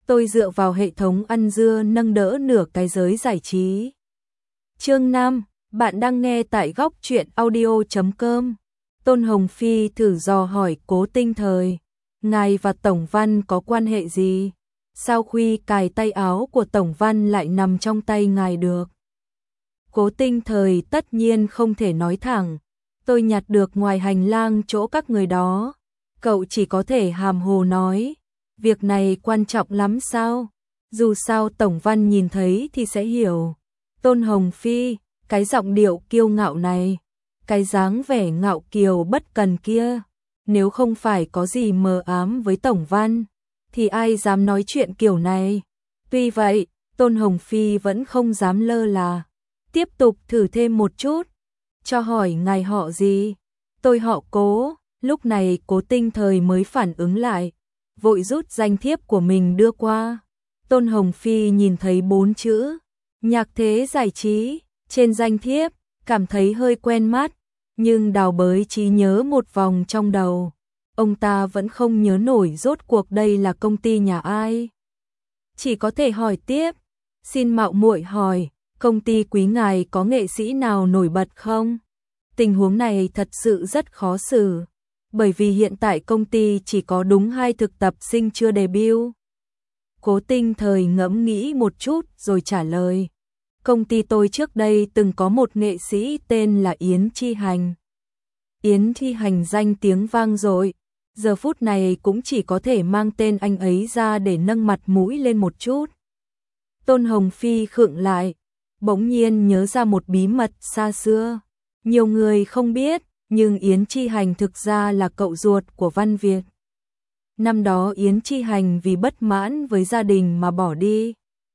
tôi dựa vào hệ thống ăn dưa nâng đỡ nửa cái giới giải trí. Chương 5, bạn đang nghe tại góc truyện audio.com. Tôn Hồng Phi thử dò hỏi Cố Tinh Thời, ngài và Tổng Văn có quan hệ gì? Sao khuy cài tay áo của Tổng Văn lại nằm trong tay ngài được? Cố Tinh Thời tất nhiên không thể nói thẳng, tôi nhặt được ngoài hành lang chỗ các người đó. Cậu chỉ có thể hàm hồ nói, việc này quan trọng lắm sao? Dù sao Tổng Văn nhìn thấy thì sẽ hiểu. Tôn Hồng Phi, cái giọng điệu kiêu ngạo này, cái dáng vẻ ngạo kiều bất cần kia, nếu không phải có gì mờ ám với Tổng Văn, thì ai dám nói chuyện kiểu này. Tuy vậy, Tôn Hồng Phi vẫn không dám lơ là, tiếp tục thử thêm một chút. Cho hỏi ngài họ gì? Tôi họ Cố. Lúc này Cố Tinh Thời mới phản ứng lại, vội rút danh thiếp của mình đưa qua. Tôn Hồng Phi nhìn thấy 4 chữ Nhạc Thế Giải Trí trên danh thiếp, cảm thấy hơi quen mắt, nhưng đào bới trí nhớ một vòng trong đầu, ông ta vẫn không nhớ nổi rốt cuộc đây là công ty nhà ai. Chỉ có thể hỏi tiếp, xin mạo muội hỏi, công ty quý ngài có nghệ sĩ nào nổi bật không? Tình huống này thật sự rất khó xử, bởi vì hiện tại công ty chỉ có đúng 2 thực tập sinh chưa debut. Cố Tinh Thời ngẫm nghĩ một chút rồi trả lời, công ty tôi trước đây từng có một nghệ sĩ tên là Yến Chi Hành. Yến Chi Hành danh tiếng vang dội, giờ phút này cũng chỉ có thể mang tên anh ấy ra để nâng mặt mũi lên một chút. Tôn Hồng Phi khựng lại, bỗng nhiên nhớ ra một bí mật xa xưa. Nhiều người không biết, nhưng Yến Chi Hành thực ra là cậu ruột của Văn Việt. Năm đó Yến Chi Hành vì bất mãn với gia đình mà bỏ đi,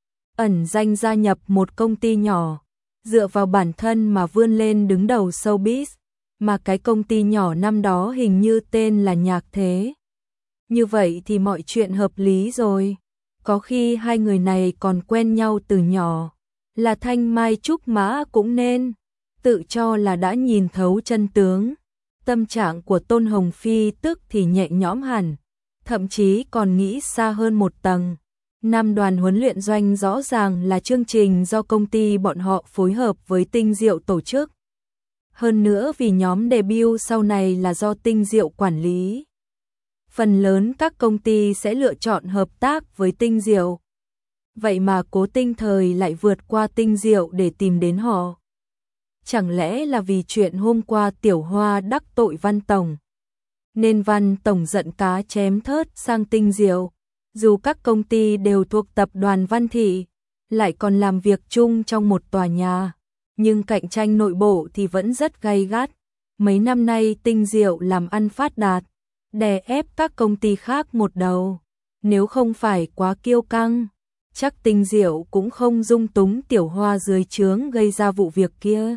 ẩn danh gia nhập một công ty nhỏ, dựa vào bản thân mà vươn lên đứng đầu showbiz, mà cái công ty nhỏ năm đó hình như tên là Nhạc Thế. Như vậy thì mọi chuyện hợp lý rồi, có khi hai người này còn quen nhau từ nhỏ, là thanh mai trúc mã cũng nên. Tự cho là đã nhìn thấu chân tướng, tâm trạng của Tôn Hồng Phi tức thì nhẹ nhõm hẳn, thậm chí còn nghĩ xa hơn một tầng. Năm đoàn huấn luyện doanh rõ ràng là chương trình do công ty bọn họ phối hợp với Tinh Diệu tổ chức. Hơn nữa vì nhóm debut sau này là do Tinh Diệu quản lý, phần lớn các công ty sẽ lựa chọn hợp tác với Tinh Diệu. Vậy mà Cố Tinh Thời lại vượt qua Tinh Diệu để tìm đến họ. Chẳng lẽ là vì chuyện hôm qua Tiểu Hoa đắc tội Văn Tổng, nên Văn Tổng giận cá chém thớt sang Tinh Diệu? Dù các công ty đều thuộc tập đoàn Văn Thị, lại còn làm việc chung trong một tòa nhà, nhưng cạnh tranh nội bộ thì vẫn rất gay gắt. Mấy năm nay Tinh Diệu làm ăn phát đạt, đè ép các công ty khác một đầu. Nếu không phải quá kiêu căng, chắc Tinh Diệu cũng không dung túng Tiểu Hoa dưới trướng gây ra vụ việc kia,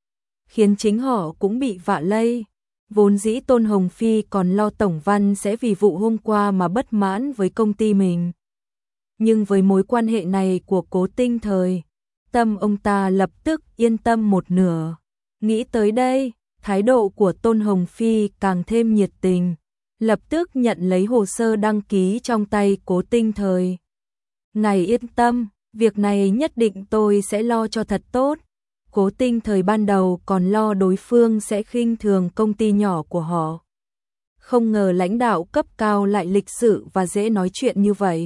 khiến chính họ cũng bị vạ lây. Vốn dĩ Tôn Hồng Phi còn lo Tổng Văn sẽ vì vụ hôm qua mà bất mãn với công ty mình. Nhưng với mối quan hệ này của Cố Tinh Thời, tâm ông ta lập tức yên tâm một nửa. Nghĩ tới đây, thái độ của Tôn Hồng Phi càng thêm nhiệt tình, lập tức nhận lấy hồ sơ đăng ký trong tay Cố Tinh Thời. Ngài yên tâm, việc này nhất định tôi sẽ lo cho thật tốt. Cố Tinh Thời ban đầu còn lo đối phương sẽ khinh thường công ty nhỏ của họ. Không ngờ lãnh đạo cấp cao lại lịch sự và dễ nói chuyện như vậy.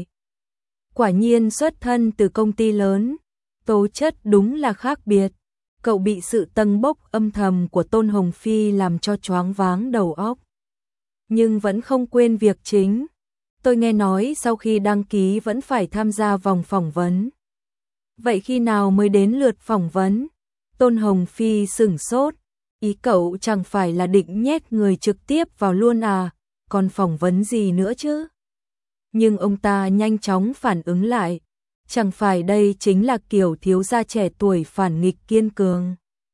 Quả nhiên xuất thân từ công ty lớn, tố chất đúng là khác biệt. Cậu bị sự tâng bốc âm thầm của Tôn Hồng Phi làm cho choáng váng đầu óc. Nhưng vẫn không quên việc chính. Tôi nghe nói sau khi đăng ký vẫn phải tham gia vòng phỏng vấn. Vậy khi nào mới đến lượt phỏng vấn? Tôn Hồng Phi sửng sốt, ý cậu chẳng phải là định nhét người trực tiếp vào luôn à, còn phỏng vấn gì nữa chứ? Nhưng ông ta nhanh chóng phản ứng lại, chẳng phải đây chính là kiểu thiếu gia trẻ tuổi phản nghịch kiên cường,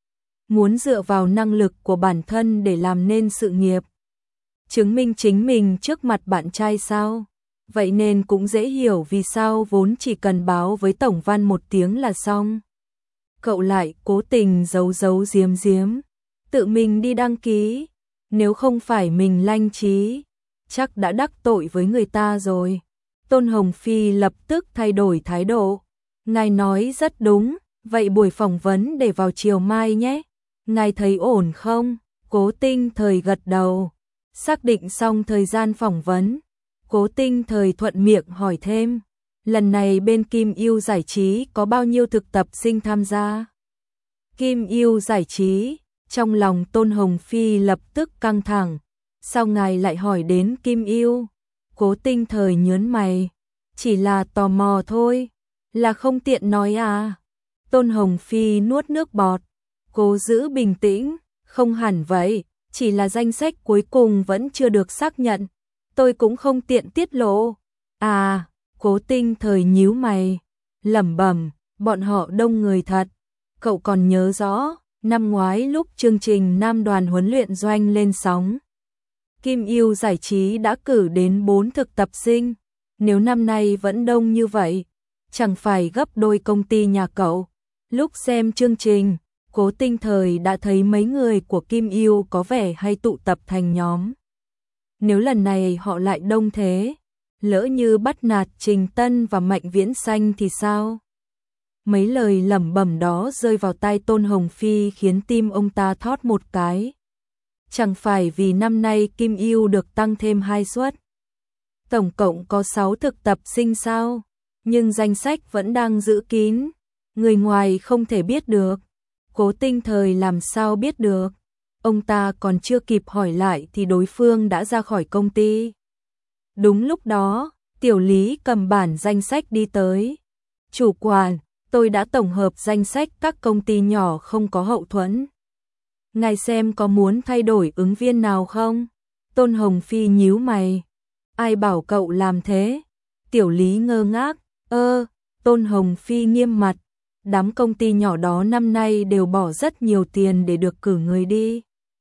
muốn dựa vào năng lực của bản thân để làm nên sự nghiệp, chứng minh chính mình trước mặt bạn trai sao? Vậy nên cũng dễ hiểu vì sao vốn chỉ cần báo với Tổng Văn một tiếng là xong. Cậu lại cố tình giấu giấu giếm giếm, tự mình đi đăng ký, nếu không phải mình lanh trí, chắc đã đắc tội với người ta rồi. Tôn Hồng Phi lập tức thay đổi thái độ. Ngài nói rất đúng, vậy buổi phỏng vấn để vào chiều mai nhé. Ngài thấy ổn không? Cố Tinh Thời gật đầu. Xác định xong thời gian phỏng vấn, Cố Tinh Thời thuận miệng hỏi thêm. Lần này bên Kim Yêu Giải trí có bao nhiêu thực tập sinh tham gia? Kim Yêu Giải trí, trong lòng Tôn Hồng Phi lập tức căng thẳng. Sao ngài lại hỏi đến Kim Yêu? Cố Tinh Thời nhớn mày. Chỉ là tò mò thôi, là không tiện nói à? Tôn Hồng Phi nuốt nước bọt, cố giữ bình tĩnh. Không hẳn vậy, chỉ là danh sách cuối cùng vẫn chưa được xác nhận. Tôi cũng không tiện tiết lộ. À, Cố Tinh Thời nhíu mày, lẩm bẩm, bọn họ đông người thật. Cậu còn nhớ rõ, năm ngoái lúc chương trình Nam đoàn huấn luyện doanh lên sóng, Kim Yêu Giải trí đã cử đến 4 thực tập sinh. Nếu năm nay vẫn đông như vậy, chẳng phải gấp đôi công ty nhà cậu. Lúc xem chương trình, Cố Tinh Thời đã thấy mấy người của Kim Yêu có vẻ hay tụ tập thành nhóm. Nếu lần này họ lại đông thế, lỡ như bắt nạt Trình Tân và Mạnh Viễn Xanh thì sao? Mấy lời lẩm bẩm đó rơi vào tai Tôn Hồng Phi khiến tim ông ta thót một cái. Chẳng phải vì năm nay Kim Yêu được tăng thêm 2 suất. Tổng cộng có 6 thực tập sinh sao? Nhưng danh sách vẫn đang giữ kín, người ngoài không thể biết được. Cố Tinh Thời làm sao biết được? Ông ta còn chưa kịp hỏi lại thì đối phương đã ra khỏi công ty. Đúng lúc đó, Tiểu Lý cầm bản danh sách đi tới. Chủ quản, tôi đã tổng hợp danh sách các công ty nhỏ không có hậu thuẫn. Ngài xem có muốn thay đổi ứng viên nào không? Tôn Hồng Phi nhíu mày. Ai bảo cậu làm thế? Tiểu Lý ngơ ngác. Tôn Hồng Phi nghiêm mặt. Đám công ty nhỏ đó năm nay đều bỏ rất nhiều tiền để được cử người đi.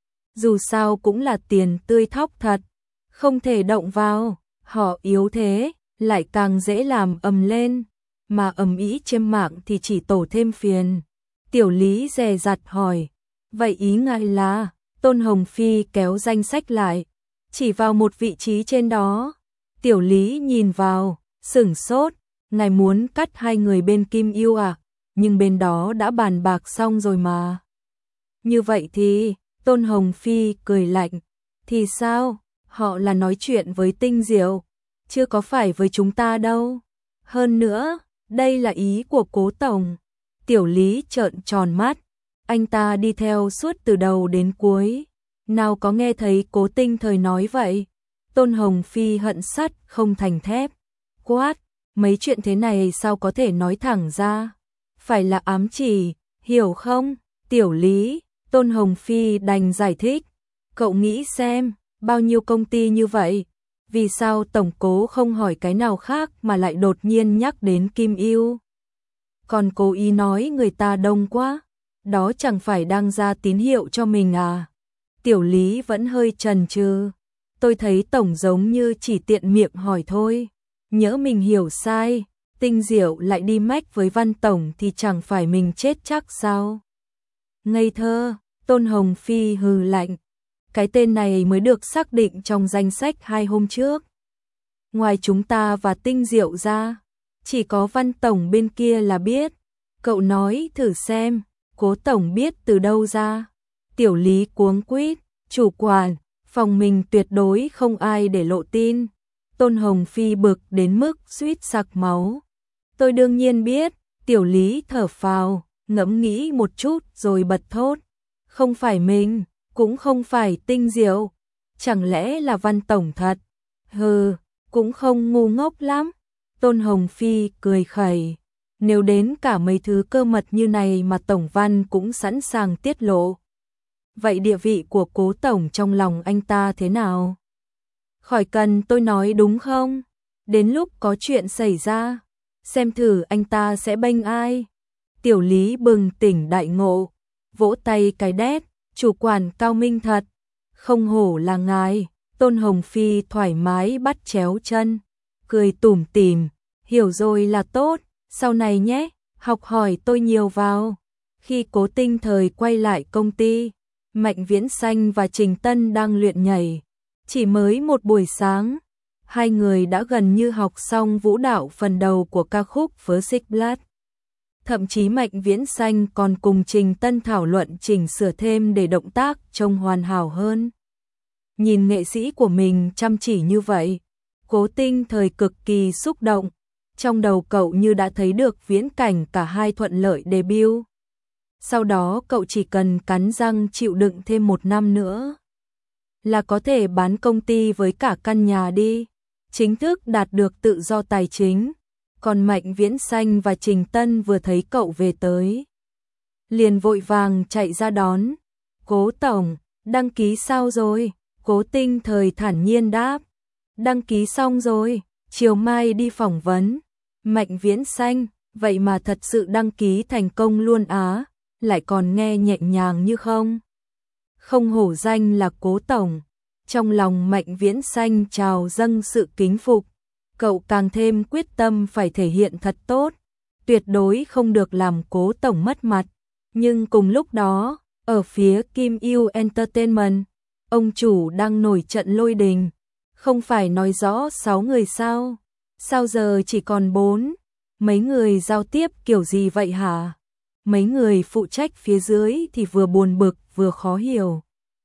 Dù sao cũng là tiền tươi thóc thật, không thể động vào. Họ yếu thế, lại càng dễ làm ầm lên, mà ầm ĩ trên mạng thì chỉ tổ thêm phiền. Tiểu Lý dè dặt hỏi, vậy ý ngài là? Tôn Hồng Phi kéo danh sách lại, chỉ vào một vị trí trên đó. Tiểu Lý nhìn vào, sửng sốt, ngài muốn cắt 2 người bên Kim Yêu à? Nhưng bên đó đã bàn bạc xong rồi mà. Như vậy thì, Tôn Hồng Phi cười lạnh, thì sao? Họ là nói chuyện với Tinh Diệu, chưa có phải với chúng ta đâu. Hơn nữa, đây là ý của Cố tổng. Tiểu Lý trợn tròn mắt, anh ta đi theo suốt từ đầu đến cuối, nào có nghe thấy Cố Tinh Thời nói vậy. Tôn Hồng Phi hận sắt không thành thép, quát, mấy chuyện thế này sao có thể nói thẳng ra? Phải là ám chỉ, hiểu không? Tiểu Lý, Tôn Hồng Phi đành giải thích, cậu nghĩ xem, bao nhiêu công ty như vậy, vì sao tổng cố không hỏi cái nào khác mà lại đột nhiên nhắc đến Kim Yêu? Còn cố ý nói người ta đông quá, đó chẳng phải đang ra tín hiệu cho mình à? Tiểu Lý vẫn hơi chần chừ, tôi thấy tổng giống như chỉ tiện miệng hỏi thôi, nhỡ mình hiểu sai, Tinh Diệu lại đi mách với Văn tổng thì chẳng phải mình chết chắc sao? Ngây thơ, Tôn Hồng Phi hừ lạnh. Cái tên này mới được xác định trong danh sách 2 hôm trước. Ngoài chúng ta và Tinh Diệu ra, chỉ có Văn tổng bên kia là biết. Cậu nói thử xem, Cố tổng biết từ đâu ra? Tiểu Lý cuống quýt, chủ quản, phòng mình tuyệt đối không ai để lộ tin. Tôn Hồng Phi bực đến mức suýt sặc máu. Tôi đương nhiên biết. Tiểu Lý thở phào, ngẫm nghĩ một chút rồi bật thốt. Không phải mình, cũng không phải Tinh Diệu, chẳng lẽ là Văn tổng thật? Hừ, cũng không ngu ngốc lắm. Tôn Hồng Phi cười khẩy, nếu đến cả mấy thứ cơ mật như này mà tổng Văn cũng sẵn sàng tiết lộ, vậy địa vị của Cố tổng trong lòng anh ta thế nào? Khỏi cần tôi nói đúng không? Đến lúc có chuyện xảy ra, xem thử anh ta sẽ bênh ai. Tiểu Lý bừng tỉnh đại ngộ, vỗ tay cái đét, chủ quản cao minh thật, không hổ là ngài. Tôn Hồng Phi thoải mái bắt chéo chân, cười tủm tỉm, hiểu rồi là tốt, sau này nhé, học hỏi tôi nhiều vào. Khi Cố Tinh Thời quay lại công ty, Mạnh Viễn Xanh và Trình Tân đang luyện nhảy, chỉ mới một buổi sáng, Hai người đã gần như học xong vũ đạo phần đầu của ca khúc First Blood. Thậm chí Mạnh Viễn Xanh còn cùng Trình Tân thảo luận chỉnh sửa thêm để động tác trông hoàn hảo hơn. Nhìn nghệ sĩ của mình chăm chỉ như vậy, Cố Tinh Thời cực kỳ xúc động. Trong đầu cậu như đã thấy được viễn cảnh cả hai thuận lợi debut. Sau đó cậu chỉ cần cắn răng chịu đựng thêm 1 năm nữa là có thể bán công ty với cả căn nhà đi, chính thức đạt được tự do tài chính. Còn Mạnh Viễn Xanh và Trình Tân vừa thấy cậu về tới, liền vội vàng chạy ra đón. Cố tổng, đăng ký sao rồi? Cố Tinh Thời thản nhiên đáp. Đăng ký xong rồi, chiều mai đi phỏng vấn. Mạnh Viễn Xanh, vậy mà thật sự đăng ký thành công luôn á, lại còn nghe nhẹ nhàng như không. Không hổ danh là Cố tổng. Trong lòng Mạnh Viễn Xanh trào dâng sự kính phục. Cậu càng thêm quyết tâm phải thể hiện thật tốt, tuyệt đối không được làm Cố tổng mất mặt. Nhưng cùng lúc đó, ở phía Kim Yêu Entertainment, ông chủ đang nổi trận lôi đình. Không phải nói rõ 6 người sao? Sao giờ chỉ còn 4? Mấy người giao tiếp kiểu gì vậy hả? Mấy người phụ trách phía dưới thì vừa buồn bực vừa khó hiểu.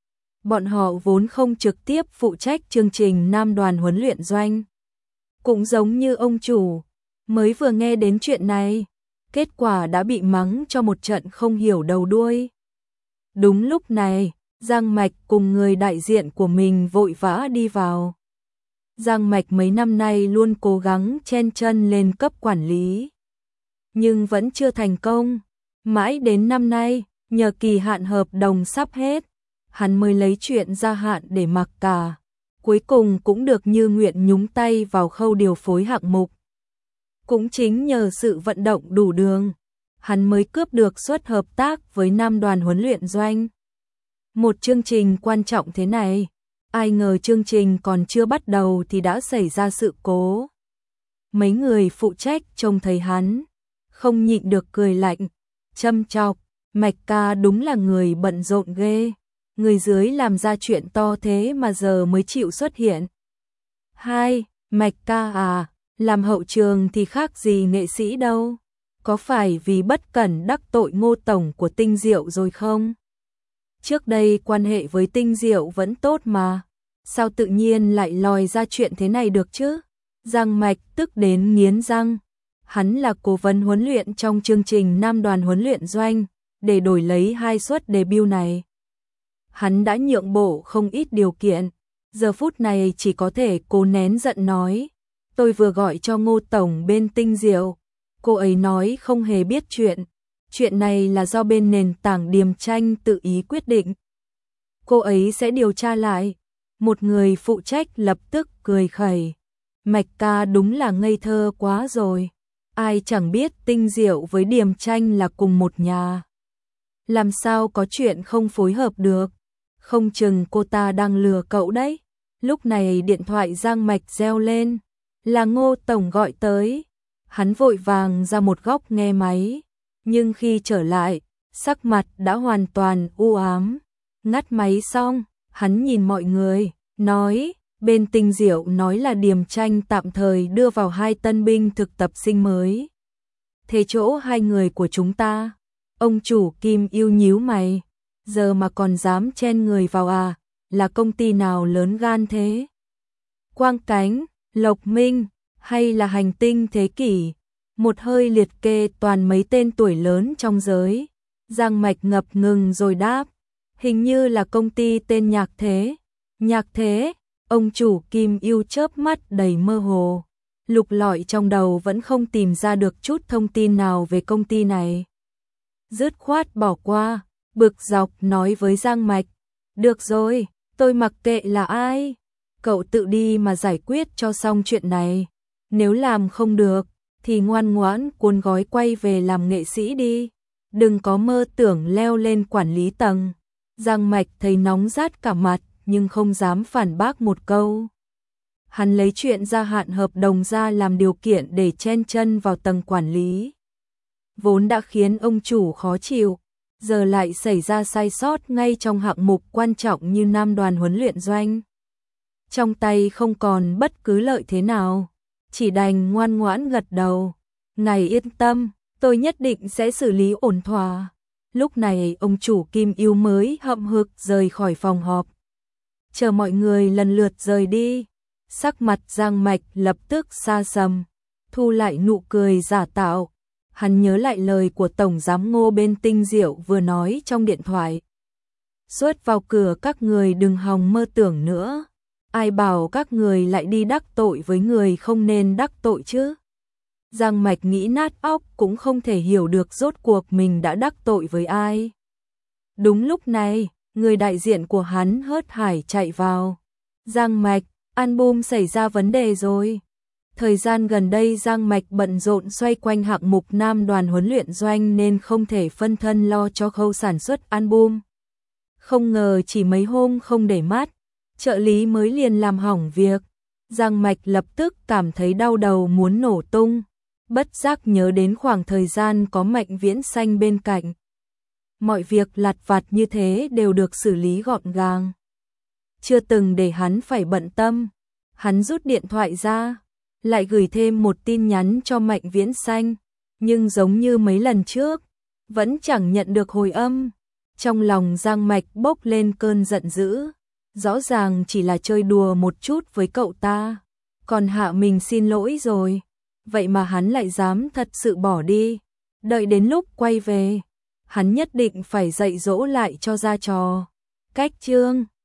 Bọn họ vốn không trực tiếp phụ trách chương trình Nam đoàn huấn luyện doanh. Cũng giống như ông chủ, mới vừa nghe đến chuyện này, kết quả đã bị mắng cho một trận không hiểu đầu đuôi. Đúng lúc này, Giang Mạch cùng người đại diện của mình vội vã đi vào. Giang Mạch mấy năm nay luôn cố gắng chen chân lên cấp quản lý, nhưng vẫn chưa thành công. Mãi đến năm nay, nhờ kỳ hạn hợp đồng sắp hết, hắn mới lấy chuyện gia hạn để mặc cả. Cuối cùng cũng được như nguyện nhúng tay vào khâu điều phối hạng mục. Cũng chính nhờ sự vận động đủ đường, hắn mới cướp được suất hợp tác với Nam đoàn huấn luyện doanh. Một chương trình quan trọng thế này, ai ngờ chương trình còn chưa bắt đầu thì đã xảy ra sự cố. Mấy người phụ trách trông thấy hắn, không nhịn được cười lạnh, châm chọc, Mạch ca đúng là người bận rộn ghê. Người dưới làm ra chuyện to thế mà giờ mới chịu xuất hiện. Hai, Mạch ca à, làm hậu trường thì khác gì nghệ sĩ đâu. Có phải vì bất cẩn đắc tội Ngô tổng của Tinh Diệu rồi không? Trước đây quan hệ với Tinh Diệu vẫn tốt mà, sao tự nhiên lại lòi ra chuyện thế này được chứ? Giang Mạch tức đến nghiến răng. Hắn là cố vấn huấn luyện trong chương trình Nam đoàn huấn luyện doanh, để đổi lấy 2 suất debut này. Hắn đã nhượng bộ không ít điều kiện, giờ phút này chỉ có thể cố nén giận nói. Tôi vừa gọi cho Ngô tổng bên Tinh Diệu, cô ấy nói không hề biết chuyện này là do bên nền tảng Điềm Tranh tự ý quyết định. Cô ấy sẽ điều tra lại. Một người phụ trách lập tức cười khẩy. Mạch ca đúng là ngây thơ quá rồi. Ai chẳng biết Tinh Diệu với Điềm Tranh là cùng một nhà. Làm sao có chuyện không phối hợp được? Không chừng cô ta đang lừa cậu đấy. Lúc này điện thoại Giang Mạch reo lên, là Ngô tổng gọi tới. Hắn vội vàng ra một góc nghe máy, nhưng khi trở lại, sắc mặt đã hoàn toàn u ám. Ngắt máy xong, hắn nhìn mọi người, nói, bên Tinh Diệu nói là Điềm Tranh tạm thời đưa vào 2 tân binh thực tập sinh mới. Thế chỗ 2 người của chúng ta. Ông chủ Kim Yêu nhíu mày, giờ mà còn dám chen người vào à, là công ty nào lớn gan thế? Quang Cánh, Lộc Minh, hay là Hành Tinh Thế Kỷ? Một hơi liệt kê toàn mấy tên tuổi lớn trong giới. Giang Mạch ngập ngừng rồi đáp, hình như là công ty tên Nhạc Thế. Nhạc Thế? Ông chủ Kim Yêu chớp mắt đầy mơ hồ, lục lọi trong đầu vẫn không tìm ra được chút thông tin nào về công ty này. Dứt khoát bỏ qua, bực dọc nói với Giang Mạch, được rồi, tôi mặc kệ là ai, cậu tự đi mà giải quyết cho xong chuyện này. Nếu làm không được, thì ngoan ngoãn cuốn gói quay về làm nghệ sĩ đi, đừng có mơ tưởng leo lên quản lý tầng. Giang Mạch thấy nóng rát cả mặt, nhưng không dám phản bác một câu. Hắn lấy chuyện gia hạn hợp đồng ra làm điều kiện để chen chân vào tầng quản lý. Vốn đã khiến ông chủ khó chịu, giờ lại xảy ra sai sót ngay trong hạng mục quan trọng như Nam đoàn huấn luyện doanh. trong tay không còn bất cứ lợi thế nào, chỉ đành ngoan ngoãn gật đầu. Ngài yên tâm, tôi nhất định sẽ xử lý ổn thỏa. Lúc này ông chủ Kim Yêu mới hậm hực rời khỏi phòng họp. Chờ mọi người lần lượt rời đi, sắc mặt Giang Mạch lập tức xa sầm, thu lại nụ cười giả tạo. Hắn nhớ lại lời của Tổng Giám Ngô bên Tinh Diệu vừa nói trong điện thoại. Suốt vào cửa các người đừng hòng mơ tưởng nữa. Ai bảo các người lại đi đắc tội với người không nên đắc tội chứ? Giang Mạch nghĩ nát óc cũng không thể hiểu được rốt cuộc mình đã đắc tội với ai. Đúng lúc này, người đại diện của hắn hớt hải chạy vào. Giang Mạch, album xảy ra vấn đề rồi. Thời gian gần đây Giang Mạch bận rộn xoay quanh hạng mục nam đoàn huấn luyện doanh nên không thể phân thân lo cho khâu sản xuất album. Không ngờ chỉ mấy hôm không để mắt, trợ lý mới liền làm hỏng việc. Giang Mạch lập tức cảm thấy đau đầu muốn nổ tung, bất giác nhớ đến khoảng thời gian có Mạnh Viễn Xanh bên cạnh. Mọi việc lặt vặt như thế đều được xử lý gọn gàng, chưa từng để hắn phải bận tâm. Hắn rút điện thoại ra, lại gửi thêm một tin nhắn cho Mạnh Viễn Xanh, nhưng giống như mấy lần trước, vẫn chẳng nhận được hồi âm. Trong lòng Giang Mạch bốc lên cơn giận dữ, rõ ràng chỉ là chơi đùa một chút với cậu ta, còn hạ mình xin lỗi rồi, vậy mà hắn lại dám thật sự bỏ đi. Đợi đến lúc quay về, hắn nhất định phải dạy dỗ lại cho ra trò. Cách chương